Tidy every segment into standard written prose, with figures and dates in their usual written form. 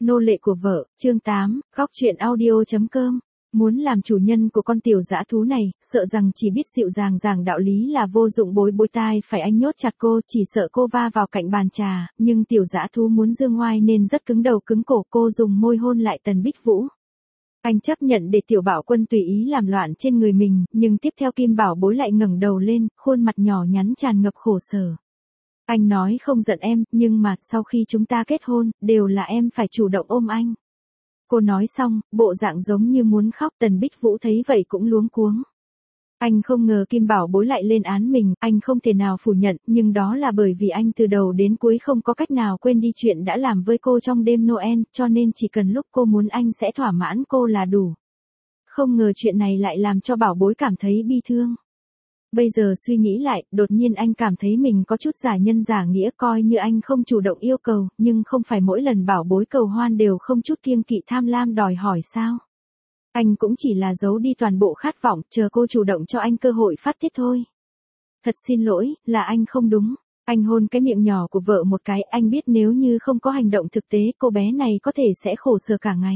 Nô lệ của vợ, chương 8, góc truyện audio.com. Muốn làm chủ nhân của con tiểu dã thú này, sợ rằng chỉ biết dịu dàng giảng đạo lý là vô dụng, bối tai phải anh nhốt chặt cô, chỉ sợ cô va vào cạnh bàn trà, nhưng tiểu dã thú muốn dương ngoai nên rất cứng đầu cứng cổ. Cô dùng môi hôn lại Tần Bích Vũ. Anh chấp nhận để tiểu bảo quân tùy ý làm loạn trên người mình, nhưng tiếp theo Kim Bảo Bối lại ngẩng đầu lên, khuôn mặt nhỏ nhắn tràn ngập khổ sở. Anh nói không giận em, nhưng mà sau khi chúng ta kết hôn, đều là em phải chủ động ôm anh. Cô nói xong, bộ dạng giống như muốn khóc. Tần Bích Vũ thấy vậy cũng luống cuống. Anh không ngờ Kim Bảo Bối lại lên án mình, anh không thể nào phủ nhận, nhưng đó là bởi vì anh từ đầu đến cuối không có cách nào quên đi chuyện đã làm với cô trong đêm Noel, cho nên chỉ cần lúc cô muốn anh sẽ thỏa mãn cô là đủ. Không ngờ chuyện này lại làm cho Bảo Bối cảm thấy bi thương. Bây giờ suy nghĩ lại, đột nhiên anh cảm thấy mình có chút giả nhân giả nghĩa, coi như anh không chủ động yêu cầu, nhưng không phải mỗi lần Bảo Bối cầu hoan đều không chút kiêng kỵ tham lam đòi hỏi sao? Anh cũng chỉ là giấu đi toàn bộ khát vọng, chờ cô chủ động cho anh cơ hội phát tiết thôi. Thật xin lỗi, là anh không đúng. Anh hôn cái miệng nhỏ của vợ một cái, anh biết nếu như không có hành động thực tế, cô bé này có thể sẽ khổ sở cả ngày.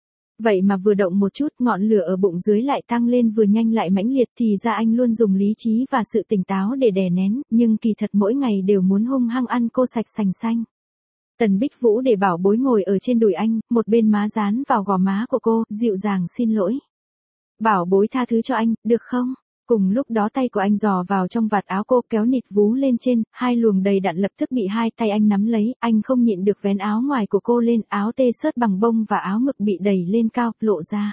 Vậy mà vừa động một chút, ngọn lửa ở bụng dưới lại tăng lên, vừa nhanh lại mãnh liệt, thì ra anh luôn dùng lý trí và sự tỉnh táo để đè nén, nhưng kỳ thật mỗi ngày đều muốn hung hăng ăn cô sạch sành xanh. Tần Bích Vũ để Bảo Bối ngồi ở trên đùi anh, một bên má dán vào gò má của cô, dịu dàng xin lỗi. Bảo Bối tha thứ cho anh, được không? Cùng lúc đó tay của anh dò vào trong vạt áo cô, kéo nịt vú lên trên, hai luồng đầy đặn lập tức bị hai tay anh nắm lấy, anh không nhịn được vén áo ngoài của cô lên, áo tê xớt bằng bông và áo ngực bị đẩy lên cao, lộ ra.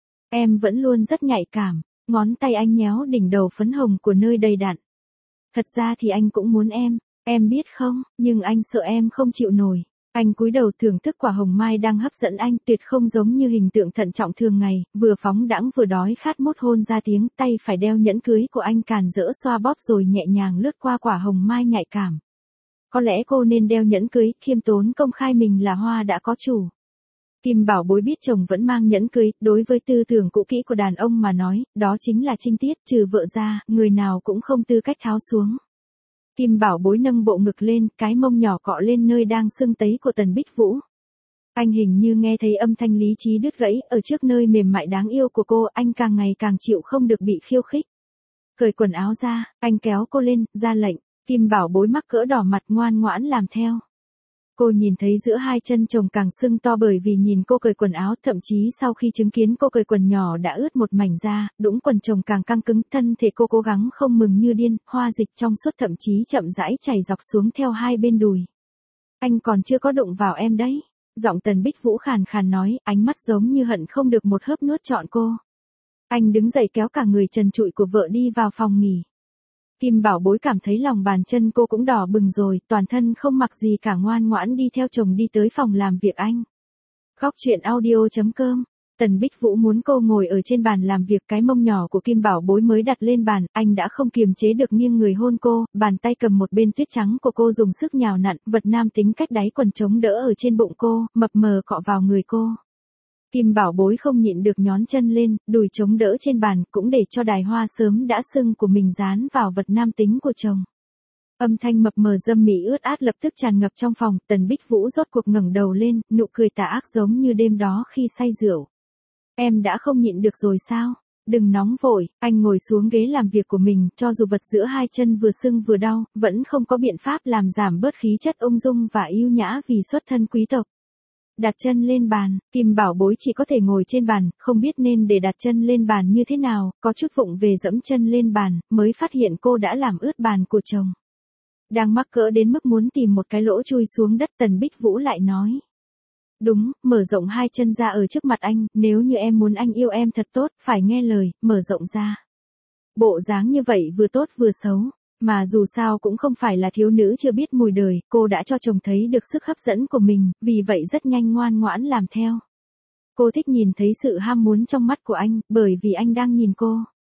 Em vẫn luôn rất nhạy cảm, ngón tay anh nhéo đỉnh đầu phấn hồng của nơi đầy đặn. Thật ra thì anh cũng muốn em biết không, nhưng anh sợ em không chịu nổi. Anh cúi đầu thưởng thức quả hồng mai đang hấp dẫn anh, tuyệt không giống như hình tượng thận trọng thường ngày, vừa phóng đãng vừa đói khát mút hôn ra tiếng, tay phải đeo nhẫn cưới của anh càn rỡ xoa bóp rồi nhẹ nhàng lướt qua quả hồng mai nhạy cảm. Có lẽ cô nên đeo nhẫn cưới, khiêm tốn công khai mình là hoa đã có chủ. Kim Bảo Bối biết chồng vẫn mang nhẫn cưới, đối với tư tưởng cũ kỹ của đàn ông mà nói, đó chính là trinh tiết, trừ vợ ra, người nào cũng không tư cách tháo xuống. Kim Bảo Bối nâng bộ ngực lên, cái mông nhỏ cọ lên nơi đang sưng tấy của Tần Bích Vũ. Anh hình như nghe thấy âm thanh lý trí đứt gãy, ở trước nơi mềm mại đáng yêu của cô, anh càng ngày càng chịu không được bị khiêu khích. Cởi quần áo ra, anh kéo cô lên, ra lệnh. Kim Bảo Bối mắc cỡ đỏ mặt ngoan ngoãn làm theo. Cô nhìn thấy giữa hai chân chồng càng sưng to bởi vì nhìn cô cởi quần áo, thậm chí sau khi chứng kiến cô cởi quần nhỏ đã ướt một mảnh da, đũng quần chồng càng căng cứng, thân thể cô cố gắng không mừng như điên, hoa dịch trong suốt thậm chí chậm rãi chảy dọc xuống theo hai bên đùi. Anh còn chưa có đụng vào em đấy. Giọng Tần Bích Vũ khàn khàn nói, ánh mắt giống như hận không được một hớp nuốt trọn cô. Anh đứng dậy kéo cả người trần trụi của vợ đi vào phòng nghỉ. Kim Bảo Bối cảm thấy lòng bàn chân cô cũng đỏ bừng rồi, toàn thân không mặc gì cả, ngoan ngoãn đi theo chồng đi tới phòng làm việc anh. Góc truyện audio.com. Tần Bích Vũ muốn cô ngồi ở trên bàn làm việc, cái mông nhỏ của Kim Bảo Bối mới đặt lên bàn, anh đã không kiềm chế được nghiêng người hôn cô, bàn tay cầm một bên tuyết trắng của cô dùng sức nhào nặn, vật nam tính cách đáy quần chống đỡ ở trên bụng cô, mập mờ cọ vào người cô. Kim Bảo Bối không nhịn được nhón chân lên, đùi chống đỡ trên bàn, cũng để cho đài hoa sớm đã sưng của mình dán vào vật nam tính của chồng. Âm thanh mập mờ dâm mị ướt át lập tức tràn ngập trong phòng, Tần Bích Vũ rốt cuộc ngẩng đầu lên, nụ cười tà ác giống như đêm đó khi say rượu. Em đã không nhịn được rồi sao? Đừng nóng vội, anh ngồi xuống ghế làm việc của mình, cho dù vật giữa hai chân vừa sưng vừa đau, vẫn không có biện pháp làm giảm bớt khí chất ung dung và yêu nhã vì xuất thân quý tộc. Đặt chân lên bàn, Kim Bảo Bối chỉ có thể ngồi trên bàn, không biết nên để đặt chân lên bàn như thế nào, có chút vụng về dẫm chân lên bàn, mới phát hiện cô đã làm ướt bàn của chồng. Đang mắc cỡ đến mức muốn tìm một cái lỗ chui xuống đất, Tần Bích Vũ lại nói. Đúng, mở rộng hai chân ra ở trước mặt anh, nếu như em muốn anh yêu em thật tốt, phải nghe lời, mở rộng ra. Bộ dáng như vậy vừa tốt vừa xấu. Mà dù sao cũng không phải là thiếu nữ chưa biết mùi đời, cô đã cho chồng thấy được sức hấp dẫn của mình, vì vậy rất nhanh ngoan ngoãn làm theo. Cô thích nhìn thấy sự ham muốn trong mắt của anh, bởi vì anh đang nhìn cô.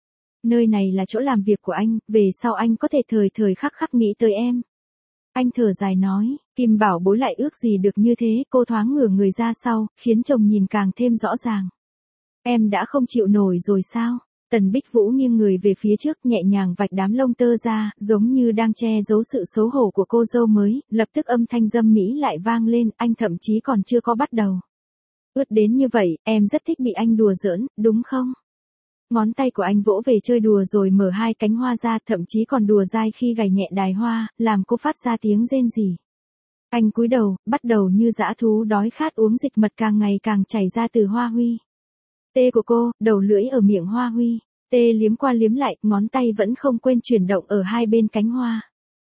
Nơi này là chỗ làm việc của anh, về sau anh có thể thời thời khắc khắc nghĩ tới em. Anh thở dài nói, Kim Bảo Bối lại ước gì được như thế, cô thoáng ngửa người ra sau, khiến chồng nhìn càng thêm rõ ràng. Em đã không chịu nổi rồi sao? Tần Bích Vũ nghiêng người về phía trước nhẹ nhàng vạch đám lông tơ ra, giống như đang che giấu sự xấu hổ của cô dâu mới, lập tức âm thanh dâm mỹ lại vang lên, anh thậm chí còn chưa có bắt đầu. Ướt đến như vậy, em rất thích bị anh đùa giỡn, đúng không? Ngón tay của anh vỗ về chơi đùa rồi mở hai cánh hoa ra, thậm chí còn đùa dai khi gảy nhẹ đài hoa, làm cô phát ra tiếng rên rỉ. Anh cúi đầu, bắt đầu như dã thú đói khát uống dịch mật càng ngày càng chảy ra từ Hoa Huy. Tê của cô, đầu lưỡi ở miệng Hoa Huy. Tê liếm qua liếm lại, ngón tay vẫn không quên chuyển động ở hai bên cánh hoa.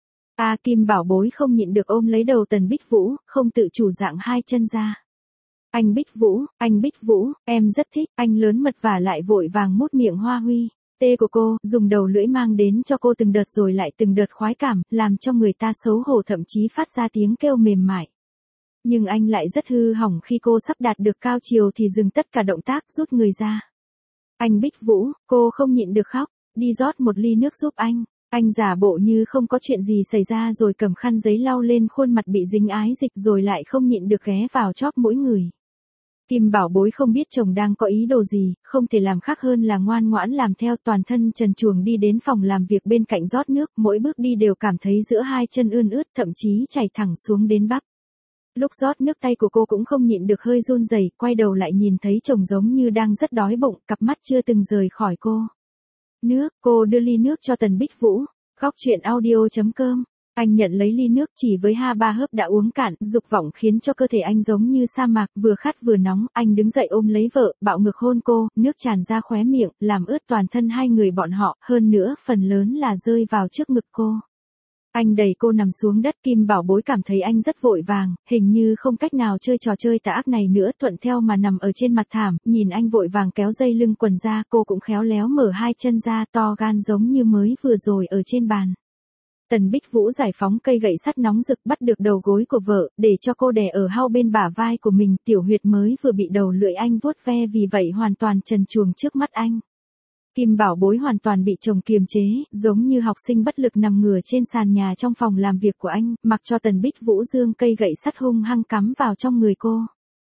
Kim Bảo Bối không nhịn được ôm lấy đầu Tần Bích Vũ, không tự chủ dạng hai chân ra. Anh Bích Vũ, em rất thích, anh lớn mật và lại vội vàng mút miệng Hoa Huy. Tê của cô, dùng đầu lưỡi mang đến cho cô từng đợt rồi lại từng đợt khoái cảm, làm cho người ta xấu hổ thậm chí phát ra tiếng kêu mềm mại. Nhưng anh lại rất hư hỏng khi cô sắp đạt được cao chiều thì dừng tất cả động tác rút người ra. Anh Bích Vũ, cô không nhịn được khóc, đi rót một ly nước giúp anh. Anh giả bộ như không có chuyện gì xảy ra rồi cầm khăn giấy lau lên khuôn mặt bị dính ái dịch rồi lại không nhịn được ghé vào chóp mỗi người. Kim Bảo Bối không biết chồng đang có ý đồ gì, không thể làm khác hơn là ngoan ngoãn làm theo, toàn thân trần truồng đi đến phòng làm việc bên cạnh rót nước, mỗi bước đi đều cảm thấy giữa hai chân ươn ướt, thậm chí chảy thẳng xuống đến bắp. Lúc rót nước tay của cô cũng không nhịn được hơi run rẩy, quay đầu lại nhìn thấy chồng giống như đang rất đói bụng, cặp mắt chưa từng rời khỏi cô. Nước, cô đưa ly nước cho Tần Bích Vũ. Góc truyện audio.com. Anh nhận lấy ly nước chỉ với 2-3 hớp đã uống cạn, dục vọng khiến cho cơ thể anh giống như sa mạc, vừa khát vừa nóng, anh đứng dậy ôm lấy vợ, bạo ngược hôn cô, nước tràn ra khóe miệng, làm ướt toàn thân hai người bọn họ, hơn nữa phần lớn là rơi vào trước ngực cô. Anh đẩy cô nằm xuống đất, Kim Bảo Bối cảm thấy anh rất vội vàng, hình như không cách nào chơi trò chơi tà ác này nữa, thuận theo mà nằm ở trên mặt thảm, nhìn anh vội vàng kéo dây lưng quần ra, cô cũng khéo léo mở hai chân ra, to gan giống như mới vừa rồi ở trên bàn. Tần Bích Vũ giải phóng cây gậy sắt nóng rực bắt được đầu gối của vợ, để cho cô đè ở hao bên bả vai của mình, tiểu huyệt mới vừa bị đầu lưỡi anh vuốt ve vì vậy hoàn toàn trần truồng trước mắt anh. Kim Bảo Bối hoàn toàn bị chồng kiềm chế, giống như học sinh bất lực nằm ngửa trên sàn nhà trong phòng làm việc của anh, mặc cho Tần Bích Vũ giương cây gậy sắt hung hăng cắm vào trong người cô.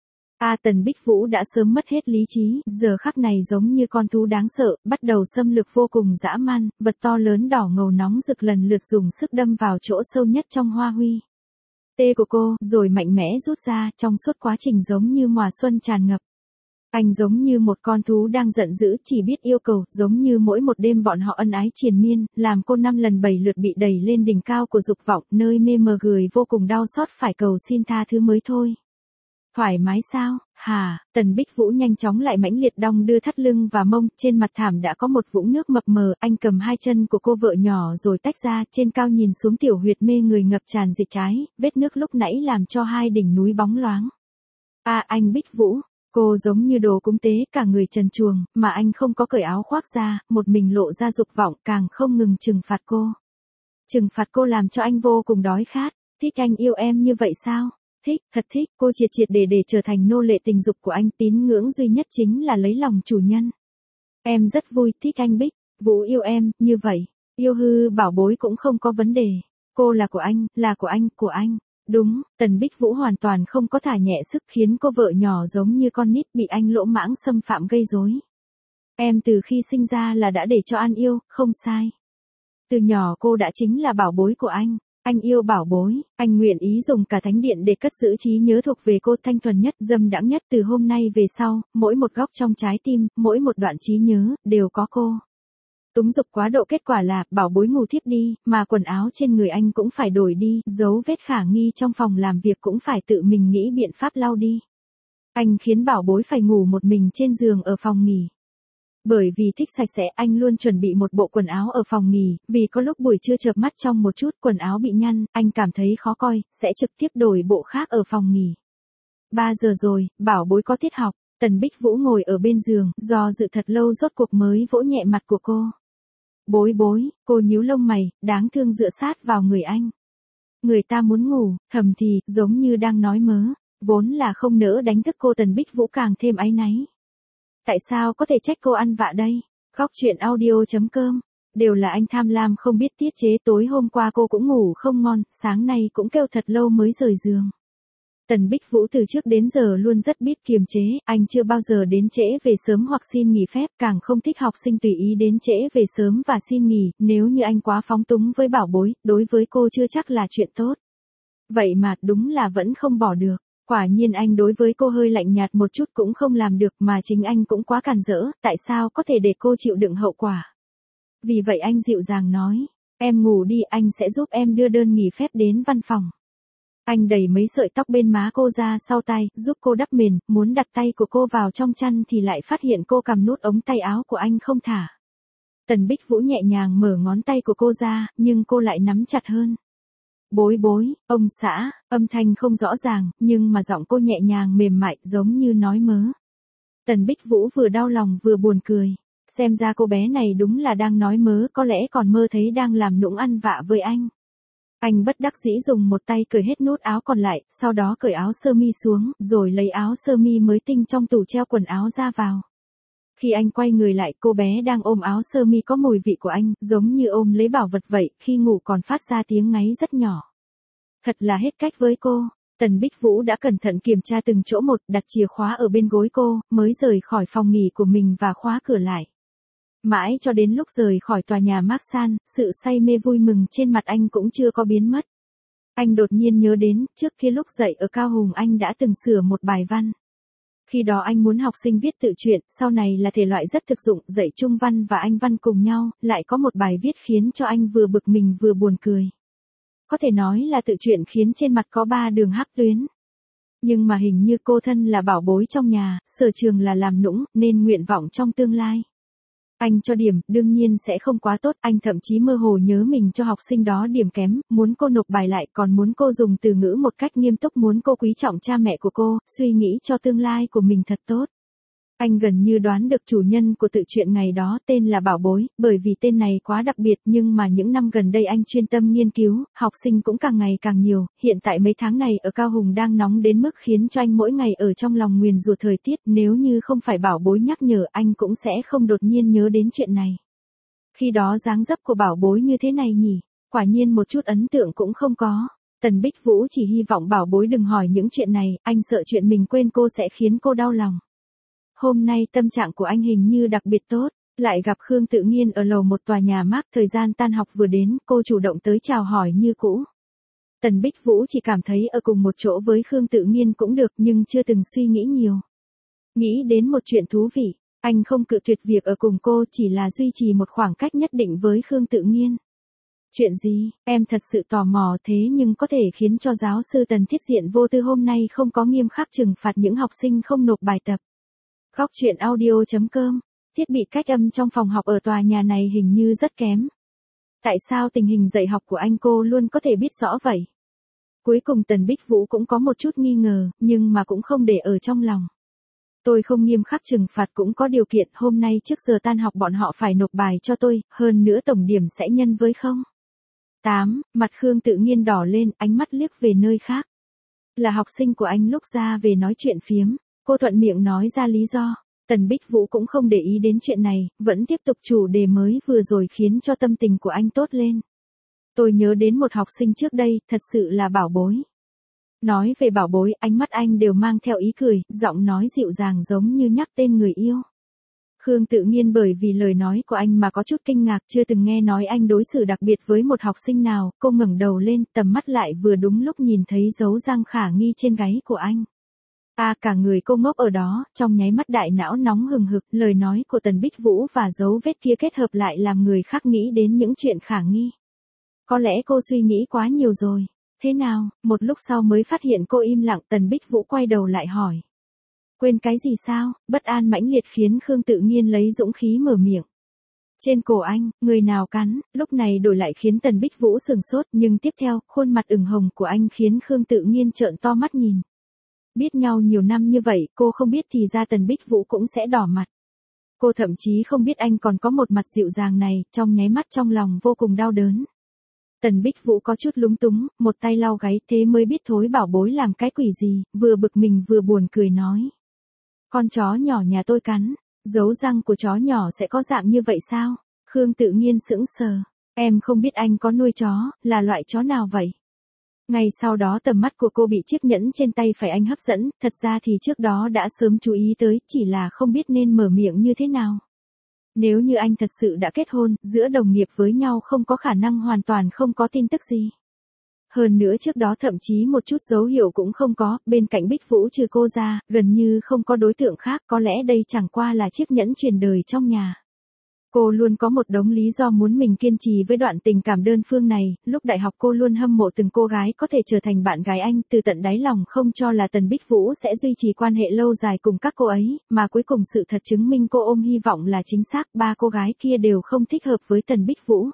Tần Bích Vũ đã sớm mất hết lý trí, giờ khắc này giống như con thú đáng sợ, bắt đầu xâm lược vô cùng dã man, vật to lớn đỏ ngầu nóng rực lần lượt dùng sức đâm vào chỗ sâu nhất trong Hoa Huy. Tê của cô, rồi mạnh mẽ rút ra, trong suốt quá trình giống như mùa xuân tràn ngập. Anh giống như một con thú đang giận dữ, chỉ biết yêu cầu, giống như mỗi một đêm bọn họ ân ái triền miên, làm cô 5 lần 7 lượt bị đẩy lên đỉnh cao của dục vọng, nơi mê mờ người vô cùng đau xót phải cầu xin tha thứ mới thôi. Thoải mái sao, hả? Tần Bích Vũ nhanh chóng lại mãnh liệt đong đưa thắt lưng và mông, trên mặt thảm đã có một vũng nước mập mờ, anh cầm hai chân của cô vợ nhỏ rồi tách ra, trên cao nhìn xuống tiểu huyệt mê người ngập tràn dịch trái, vết nước lúc nãy làm cho hai đỉnh núi bóng loáng. Anh Bích Vũ, cô giống như đồ cúng tế, cả người trần truồng, mà anh không có cởi áo khoác ra, một mình lộ ra dục vọng, càng không ngừng trừng phạt cô. Trừng phạt cô làm cho anh vô cùng đói khát, thích anh yêu em như vậy sao? Thích, thật thích, cô triệt triệt để trở thành nô lệ tình dục của anh, tín ngưỡng duy nhất chính là lấy lòng chủ nhân. Em rất vui, thích anh Bích Vũ yêu em, như vậy, yêu hư Bảo Bối cũng không có vấn đề. Cô là của anh, là của anh. Đúng, Tần Bích Vũ hoàn toàn không có thả nhẹ sức khiến cô vợ nhỏ giống như con nít bị anh lỗ mãng xâm phạm gây rối. Em từ khi sinh ra là đã để cho anh yêu, không sai. Từ nhỏ cô đã chính là bảo bối của anh. Anh yêu Bảo Bối, anh nguyện ý dùng cả thánh điện để cất giữ trí nhớ thuộc về cô thanh thuần nhất, dâm đãng nhất từ hôm nay về sau, mỗi một góc trong trái tim, mỗi một đoạn trí nhớ, đều có cô. Túng dục quá độ kết quả là, Bảo Bối ngủ thiếp đi, mà quần áo trên người anh cũng phải đổi đi, dấu vết khả nghi trong phòng làm việc cũng phải tự mình nghĩ biện pháp lau đi. Anh khiến Bảo Bối phải ngủ một mình trên giường ở phòng nghỉ. Bởi vì thích sạch sẽ, anh luôn chuẩn bị một bộ quần áo ở phòng nghỉ, vì có lúc buổi trưa chợp mắt trong một chút quần áo bị nhăn, anh cảm thấy khó coi, sẽ trực tiếp đổi bộ khác ở phòng nghỉ. 3 giờ rồi, Bảo Bối có tiết học, Tần Bích Vũ ngồi ở bên giường, do dự thật lâu rốt cuộc mới vỗ nhẹ mặt của cô. Bối Bối, cô nhíu lông mày, đáng thương dựa sát vào người anh. Người ta muốn ngủ, thầm thì, giống như đang nói mớ, vốn là không nỡ đánh thức cô. Tần Bích Vũ càng thêm áy náy. Tại sao có thể trách cô ăn vạ đây? Góc truyện audio.com. Đều là anh tham lam không biết tiết chế, tối hôm qua cô cũng ngủ không ngon, sáng nay cũng kêu thật lâu mới rời giường. Tần Bích Vũ từ trước đến giờ luôn rất biết kiềm chế, anh chưa bao giờ đến trễ về sớm hoặc xin nghỉ phép, càng không thích học sinh tùy ý đến trễ về sớm và xin nghỉ, nếu như anh quá phóng túng với bảo bối, đối với cô chưa chắc là chuyện tốt. Vậy mà đúng là vẫn không bỏ được. Quả nhiên anh đối với cô hơi lạnh nhạt một chút cũng không làm được, mà chính anh cũng quá càn rỡ, tại sao có thể để cô chịu đựng hậu quả. Vì vậy anh dịu dàng nói, em ngủ đi, anh sẽ giúp em đưa đơn nghỉ phép đến văn phòng. Anh đẩy mấy sợi tóc bên má cô ra sau tai, giúp cô đắp mền, muốn đặt tay của cô vào trong chăn thì lại phát hiện cô cầm nút ống tay áo của anh không thả. Tần Bích Vũ nhẹ nhàng mở ngón tay của cô ra, nhưng cô lại nắm chặt hơn. Bối bối, ông xã, âm thanh không rõ ràng, nhưng mà giọng cô nhẹ nhàng mềm mại giống như nói mớ. Tần Bích Vũ vừa đau lòng vừa buồn cười. Xem ra cô bé này đúng là đang nói mớ, có lẽ còn mơ thấy đang làm nũng ăn vạ với anh. Anh bất đắc dĩ dùng một tay cởi hết nút áo còn lại, sau đó cởi áo sơ mi xuống, rồi lấy áo sơ mi mới tinh trong tủ treo quần áo ra vào. Khi anh quay người lại, cô bé đang ôm áo sơ mi có mùi vị của anh, giống như ôm lấy bảo vật vậy, khi ngủ còn phát ra tiếng ngáy rất nhỏ. Thật là hết cách với cô. Tần Bích Vũ đã cẩn thận kiểm tra từng chỗ một, đặt chìa khóa ở bên gối cô, mới rời khỏi phòng nghỉ của mình và khóa cửa lại. Mãi cho đến lúc rời khỏi tòa nhà Marsan, sự say mê vui mừng trên mặt anh cũng chưa có biến mất. Anh đột nhiên nhớ đến, trước kia lúc dạy ở Cao Hùng anh đã từng sửa một bài văn. Khi đó anh muốn học sinh viết tự truyện, sau này là thể loại rất thực dụng, dạy Trung văn và Anh văn cùng nhau, lại có một bài viết khiến cho anh vừa bực mình vừa buồn cười. Có thể nói là tự truyện khiến trên mặt có 3 đường hắc tuyến. Nhưng mà hình như cô thân là bảo bối trong nhà, sở trường là làm nũng, nên nguyện vọng trong tương lai. Anh cho điểm, đương nhiên sẽ không quá tốt, anh thậm chí mơ hồ nhớ mình cho học sinh đó điểm kém, muốn cô nộp bài lại, còn muốn cô dùng từ ngữ một cách nghiêm túc, muốn cô quý trọng cha mẹ của cô, suy nghĩ cho tương lai của mình thật tốt. Anh gần như đoán được chủ nhân của tự truyện ngày đó tên là Bảo Bối, bởi vì tên này quá đặc biệt, nhưng mà những năm gần đây anh chuyên tâm nghiên cứu, học sinh cũng càng ngày càng nhiều, hiện tại mấy tháng này ở Cao Hùng đang nóng đến mức khiến cho anh mỗi ngày ở trong lòng nguyền rủa thời tiết, nếu như không phải Bảo Bối nhắc nhở anh cũng sẽ không đột nhiên nhớ đến chuyện này. Khi đó dáng dấp của Bảo Bối như thế này nhỉ, quả nhiên một chút ấn tượng cũng không có. Tần Bích Vũ chỉ hy vọng Bảo Bối đừng hỏi những chuyện này, anh sợ chuyện mình quên cô sẽ khiến cô đau lòng. Hôm nay tâm trạng của anh hình như đặc biệt tốt, lại gặp Khương Tự Nhiên ở lầu một tòa nhà Mark, thời gian tan học vừa đến, cô chủ động tới chào hỏi như cũ. Tần Bích Vũ chỉ cảm thấy ở cùng một chỗ với Khương Tự Nhiên cũng được, nhưng chưa từng suy nghĩ nhiều. Nghĩ đến một chuyện thú vị, anh không cự tuyệt việc ở cùng cô, chỉ là duy trì một khoảng cách nhất định với Khương Tự Nhiên. Chuyện gì, em thật sự tò mò, thế nhưng có thể khiến cho giáo sư Tần Thiết Diện Vô Tư hôm nay không có nghiêm khắc trừng phạt những học sinh không nộp bài tập. Góc truyện audio.com, thiết bị cách âm trong phòng học ở tòa nhà này hình như rất kém. Tại sao tình hình dạy học của anh cô luôn có thể biết rõ vậy? Cuối cùng Tần Bích Vũ cũng có một chút nghi ngờ, nhưng mà cũng không để ở trong lòng. Tôi không nghiêm khắc trừng phạt, cũng có điều kiện, hôm nay trước giờ tan học bọn họ phải nộp bài cho tôi, hơn nữa tổng điểm sẽ nhân với không. 8. Mặt Khương Tự Nhiên đỏ lên, ánh mắt liếc về nơi khác. Là học sinh của anh lúc ra về nói chuyện phiếm. Cô thuận miệng nói ra lý do. Tần Bích Vũ cũng không để ý đến chuyện này, vẫn tiếp tục chủ đề mới vừa rồi khiến cho tâm tình của anh tốt lên. Tôi nhớ đến một học sinh trước đây, thật sự là Bảo Bối. Nói về Bảo Bối, ánh mắt anh đều mang theo ý cười, giọng nói dịu dàng giống như nhắc tên người yêu. Khương Tự Nhiên bởi vì lời nói của anh mà có chút kinh ngạc, chưa từng nghe nói anh đối xử đặc biệt với một học sinh nào, cô ngẩng đầu lên, tầm mắt lại vừa đúng lúc nhìn thấy dấu răng khả nghi trên gáy của anh. Cả người cô ngốc ở đó, trong nháy mắt đại não nóng hừng hực, lời nói của Tần Bích Vũ và dấu vết kia kết hợp lại làm người khác nghĩ đến những chuyện khả nghi. Có lẽ cô suy nghĩ quá nhiều rồi. Thế nào, một lúc sau mới phát hiện cô im lặng, Tần Bích Vũ quay đầu lại hỏi. Quên cái gì sao? Bất an mãnh liệt khiến Khương Tự Nhiên lấy dũng khí mở miệng. Trên cổ anh, người nào cắn, lúc này đổi lại khiến Tần Bích Vũ sừng sốt, nhưng tiếp theo, khuôn mặt ửng hồng của anh khiến Khương Tự Nhiên trợn to mắt nhìn. Biết nhau nhiều năm như vậy, cô không biết thì ra Tần Bích Vũ cũng sẽ đỏ mặt. Cô thậm chí không biết anh còn có một mặt dịu dàng này, trong nháy mắt trong lòng vô cùng đau đớn. Tần Bích Vũ có chút lúng túng, một tay lau gáy, thế mới biết thối Bảo Bối làm cái quỷ gì, vừa bực mình vừa buồn cười nói. Con chó nhỏ nhà tôi cắn, dấu răng của chó nhỏ sẽ có dạng như vậy sao? Khương Tự Nhiên sững sờ, em không biết anh có nuôi chó, là loại chó nào vậy? Ngay sau đó tầm mắt của cô bị chiếc nhẫn trên tay phải anh hấp dẫn, thật ra thì trước đó đã sớm chú ý tới, chỉ là không biết nên mở miệng như thế nào. Nếu như anh thật sự đã kết hôn, giữa đồng nghiệp với nhau không có khả năng hoàn toàn không có tin tức gì. Hơn nữa trước đó thậm chí một chút dấu hiệu cũng không có, bên cạnh Bích Vũ trừ cô ra, gần như không có đối tượng khác, có lẽ đây chẳng qua là chiếc nhẫn truyền đời trong nhà. Cô luôn có một đống lý do muốn mình kiên trì với đoạn tình cảm đơn phương này, lúc đại học cô luôn hâm mộ từng cô gái có thể trở thành bạn gái anh, từ tận đáy lòng không cho là Tần Bích Vũ sẽ duy trì quan hệ lâu dài cùng các cô ấy, mà cuối cùng sự thật chứng minh cô ôm hy vọng là chính xác, ba cô gái kia đều không thích hợp với Tần Bích Vũ.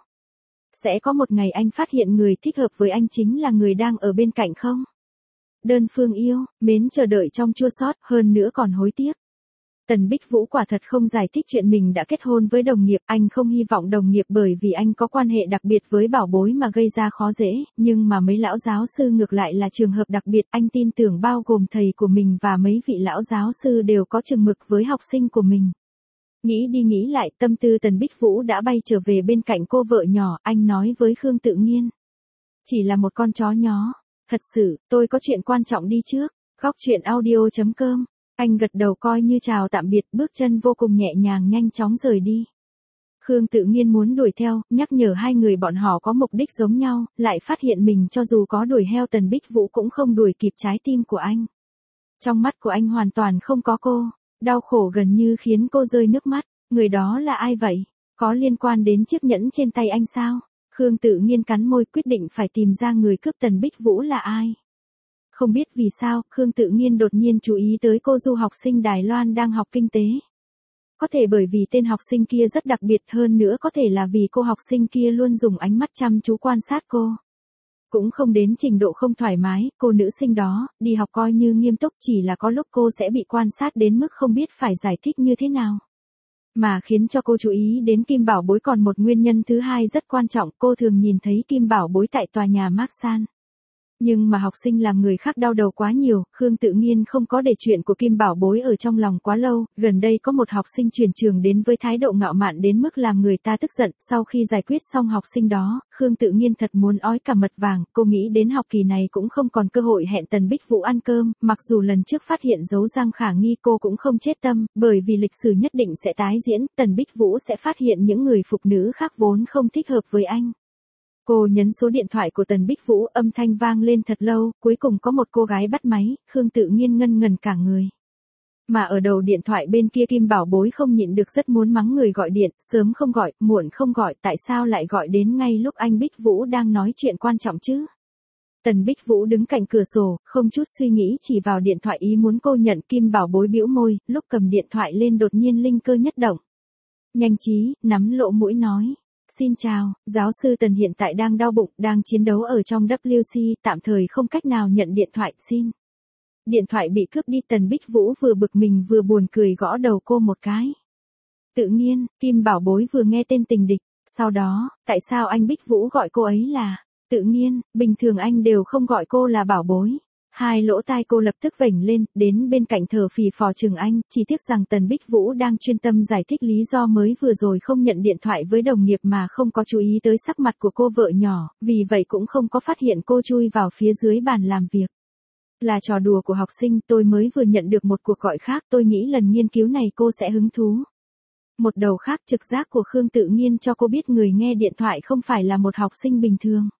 Sẽ có một ngày anh phát hiện người thích hợp với anh chính là người đang ở bên cạnh không? Đơn phương yêu, mến chờ đợi trong chua xót, hơn nữa còn hối tiếc. Tần Bích Vũ quả thật không giải thích chuyện mình đã kết hôn với đồng nghiệp, anh không hy vọng đồng nghiệp bởi vì anh có quan hệ đặc biệt với bảo bối mà gây ra khó dễ, nhưng mà mấy lão giáo sư ngược lại là trường hợp đặc biệt, anh tin tưởng bao gồm thầy của mình và mấy vị lão giáo sư đều có chừng mực với học sinh của mình. Nghĩ đi nghĩ lại, tâm tư Tần Bích Vũ đã bay trở về bên cạnh cô vợ nhỏ, anh nói với Khương Tự Nhiên. Chỉ là một con chó nhó. Thật sự, tôi có chuyện quan trọng đi trước. Góc chuyện audio.com. Anh gật đầu coi như chào tạm biệt, bước chân vô cùng nhẹ nhàng nhanh chóng rời đi. Khương Tự Nhiên muốn đuổi theo, nhắc nhở hai người bọn họ có mục đích giống nhau, lại phát hiện mình cho dù có đuổi theo Tần Bích Vũ cũng không đuổi kịp trái tim của anh. Trong mắt của anh hoàn toàn không có cô. Đau khổ gần như khiến cô rơi nước mắt. Người đó là ai vậy? Có liên quan đến chiếc nhẫn trên tay anh sao? Khương Tự Nhiên cắn môi quyết định phải tìm ra người cướp Tần Bích Vũ là ai. Không biết vì sao, Khương Tự Nhiên đột nhiên chú ý tới cô du học sinh Đài Loan đang học kinh tế. Có thể bởi vì tên học sinh kia rất đặc biệt, hơn nữa có thể là vì cô học sinh kia luôn dùng ánh mắt chăm chú quan sát cô. Cũng không đến trình độ không thoải mái, cô nữ sinh đó, đi học coi như nghiêm túc, chỉ là có lúc cô sẽ bị quan sát đến mức không biết phải giải thích như thế nào. Mà khiến cho cô chú ý đến Kim Bảo Bối còn một nguyên nhân thứ hai rất quan trọng, cô thường nhìn thấy Kim Bảo Bối tại tòa nhà Marsan. Nhưng mà học sinh làm người khác đau đầu quá nhiều, Khương Tự Nhiên không có để chuyện của Kim Bảo Bối ở trong lòng quá lâu, gần đây có một học sinh chuyển trường đến với thái độ ngạo mạn đến mức làm người ta tức giận, sau khi giải quyết xong học sinh đó, Khương Tự Nhiên thật muốn ói cả mật vàng, cô nghĩ đến học kỳ này cũng không còn cơ hội hẹn Tần Bích Vũ ăn cơm, mặc dù lần trước phát hiện dấu răng khả nghi cô cũng không chết tâm, bởi vì lịch sử nhất định sẽ tái diễn, Tần Bích Vũ sẽ phát hiện những người phụ nữ khác vốn không thích hợp với anh. Cô nhấn số điện thoại của Tần Bích Vũ, âm thanh vang lên thật lâu, cuối cùng có một cô gái bắt máy, Khương Tự Nhiên ngân ngần cả người. Mà ở đầu điện thoại bên kia Kim Bảo Bối không nhịn được rất muốn mắng người gọi điện, sớm không gọi, muộn không gọi, tại sao lại gọi đến ngay lúc anh Bích Vũ đang nói chuyện quan trọng chứ? Tần Bích Vũ đứng cạnh cửa sổ, không chút suy nghĩ chỉ vào điện thoại ý muốn cô nhận. Kim Bảo Bối bĩu môi, lúc cầm điện thoại lên đột nhiên linh cơ nhất động. Nhanh trí, nắm lỗ mũi nói. Xin chào, giáo sư Tần hiện tại đang đau bụng, đang chiến đấu ở trong WC, tạm thời không cách nào nhận điện thoại, xin. Điện thoại bị cướp đi, Tần Bích Vũ vừa bực mình vừa buồn cười gõ đầu cô một cái. Tự nhiên, Kim Bảo Bối vừa nghe tên tình địch, sau đó, tại sao anh Bích Vũ gọi cô ấy là Tự Nhiên, bình thường anh đều không gọi cô là Bảo Bối. Hai lỗ tai cô lập tức vểnh lên, đến bên cạnh thở phì phò chừng anh, chỉ tiếc rằng Tần Bích Vũ đang chuyên tâm giải thích lý do mới vừa rồi không nhận điện thoại với đồng nghiệp mà không có chú ý tới sắc mặt của cô vợ nhỏ, vì vậy cũng không có phát hiện cô chui vào phía dưới bàn làm việc. Là trò đùa của học sinh, tôi mới vừa nhận được một cuộc gọi khác, tôi nghĩ lần nghiên cứu này cô sẽ hứng thú. Một đầu khác, trực giác của Khương Tự Nhiên cho cô biết người nghe điện thoại không phải là một học sinh bình thường.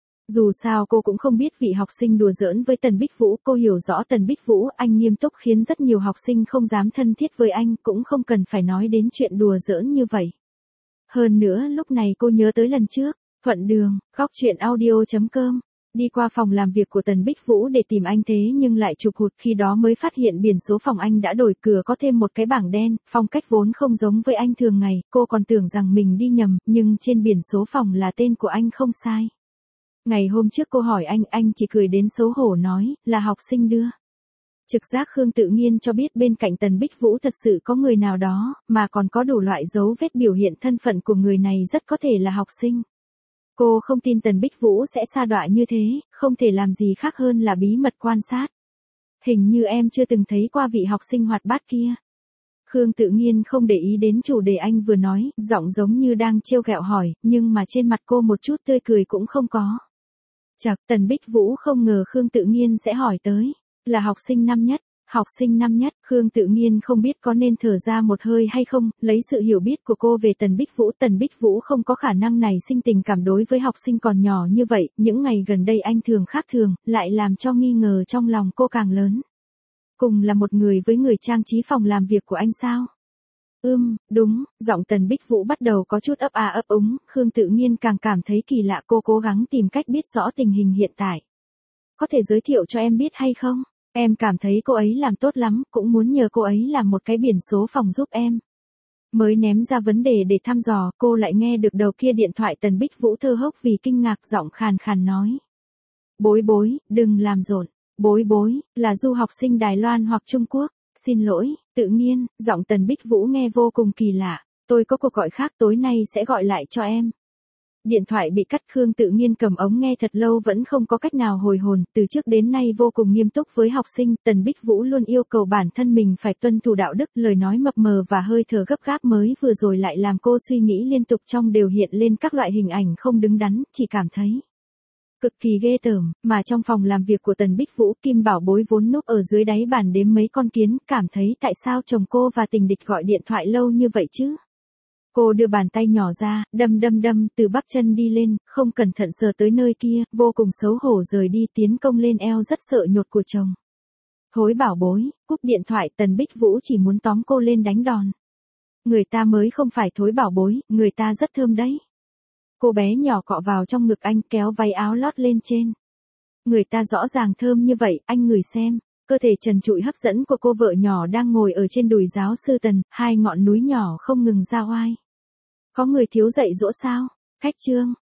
Dù sao cô cũng không biết vị học sinh đùa giỡn với Tần Bích Vũ, cô hiểu rõ Tần Bích Vũ, anh nghiêm túc khiến rất nhiều học sinh không dám thân thiết với anh, cũng không cần phải nói đến chuyện đùa giỡn như vậy. Hơn nữa lúc này cô nhớ tới lần trước, thuận đường, góc chuyện audio.com, đi qua phòng làm việc của Tần Bích Vũ để tìm anh thế nhưng lại chụp hụt, khi đó mới phát hiện biển số phòng anh đã đổi, cửa có thêm một cái bảng đen, phong cách vốn không giống với anh thường ngày, cô còn tưởng rằng mình đi nhầm, nhưng trên biển số phòng là tên của anh không sai. Ngày hôm trước cô hỏi anh chỉ cười đến xấu hổ nói, là học sinh đưa. Trực giác Khương Tự Nhiên cho biết bên cạnh Tần Bích Vũ thật sự có người nào đó, mà còn có đủ loại dấu vết biểu hiện thân phận của người này rất có thể là học sinh. Cô không tin Tần Bích Vũ sẽ sa đọa như thế, không thể làm gì khác hơn là bí mật quan sát. Hình như em chưa từng thấy qua vị học sinh hoạt bát kia. Khương Tự Nhiên không để ý đến chủ đề anh vừa nói, giọng giống như đang trêu ghẹo hỏi, nhưng mà trên mặt cô một chút tươi cười cũng không có. Chậc, Tần Bích Vũ không ngờ Khương Tự Nhiên sẽ hỏi tới. Là học sinh năm nhất. Học sinh năm nhất, Khương Tự Nhiên không biết có nên thở ra một hơi hay không, lấy sự hiểu biết của cô về Tần Bích Vũ không có khả năng này sinh tình cảm đối với học sinh còn nhỏ như vậy, những ngày gần đây anh thường khác thường, lại làm cho nghi ngờ trong lòng cô càng lớn. Cùng là một người với người trang trí phòng làm việc của anh sao? Đúng, giọng Tần Bích Vũ bắt đầu có chút ấp ấp úng, Khương Tự Nhiên càng cảm thấy kỳ lạ, cô cố gắng tìm cách biết rõ tình hình hiện tại. Có thể giới thiệu cho em biết hay không? Em cảm thấy cô ấy làm tốt lắm, cũng muốn nhờ cô ấy làm một cái biển số phòng giúp em. Mới ném ra vấn đề để thăm dò, cô lại nghe được đầu kia điện thoại Tần Bích Vũ thở hốc vì kinh ngạc, giọng khàn khàn nói. Bối, đừng làm rộn. Bối, là du học sinh Đài Loan hoặc Trung Quốc. Xin lỗi, Tự Nhiên, giọng Tần Bích Vũ nghe vô cùng kỳ lạ. Tôi có cuộc gọi khác tối nay sẽ gọi lại cho em. Điện thoại bị cắt, Khương Tự Nhiên cầm ống nghe thật lâu vẫn không có cách nào hồi hồn, từ trước đến nay vô cùng nghiêm túc với học sinh, Tần Bích Vũ luôn yêu cầu bản thân mình phải tuân thủ đạo đức, lời nói mập mờ và hơi thở gấp gáp mới vừa rồi lại làm cô suy nghĩ liên tục, trong đều hiện lên các loại hình ảnh không đứng đắn, chỉ cảm thấy cực kỳ ghê tởm, mà trong phòng làm việc của Tần Bích Vũ, Kim Bảo Bối vốn núp ở dưới đáy bàn đếm mấy con kiến, cảm thấy tại sao chồng cô và tình địch gọi điện thoại lâu như vậy chứ? Cô đưa bàn tay nhỏ ra, đâm từ bắp chân đi lên, không cẩn thận sờ tới nơi kia, vô cùng xấu hổ rời đi, tiến công lên eo rất sợ nhột của chồng. Thối Bảo Bối, cúp điện thoại, Tần Bích Vũ chỉ muốn tóm cô lên đánh đòn. Người ta mới không phải Thối Bảo Bối, người ta rất thơm đấy. Cô bé nhỏ cọ vào trong ngực anh, kéo váy áo lót lên trên. Người ta rõ ràng thơm như vậy, anh ngửi xem. Cơ thể trần trụi hấp dẫn của cô vợ nhỏ đang ngồi ở trên đùi giáo sư Tần, hai ngọn núi nhỏ không ngừng ra oai. Có người thiếu dạy dỗ sao? Khách trương,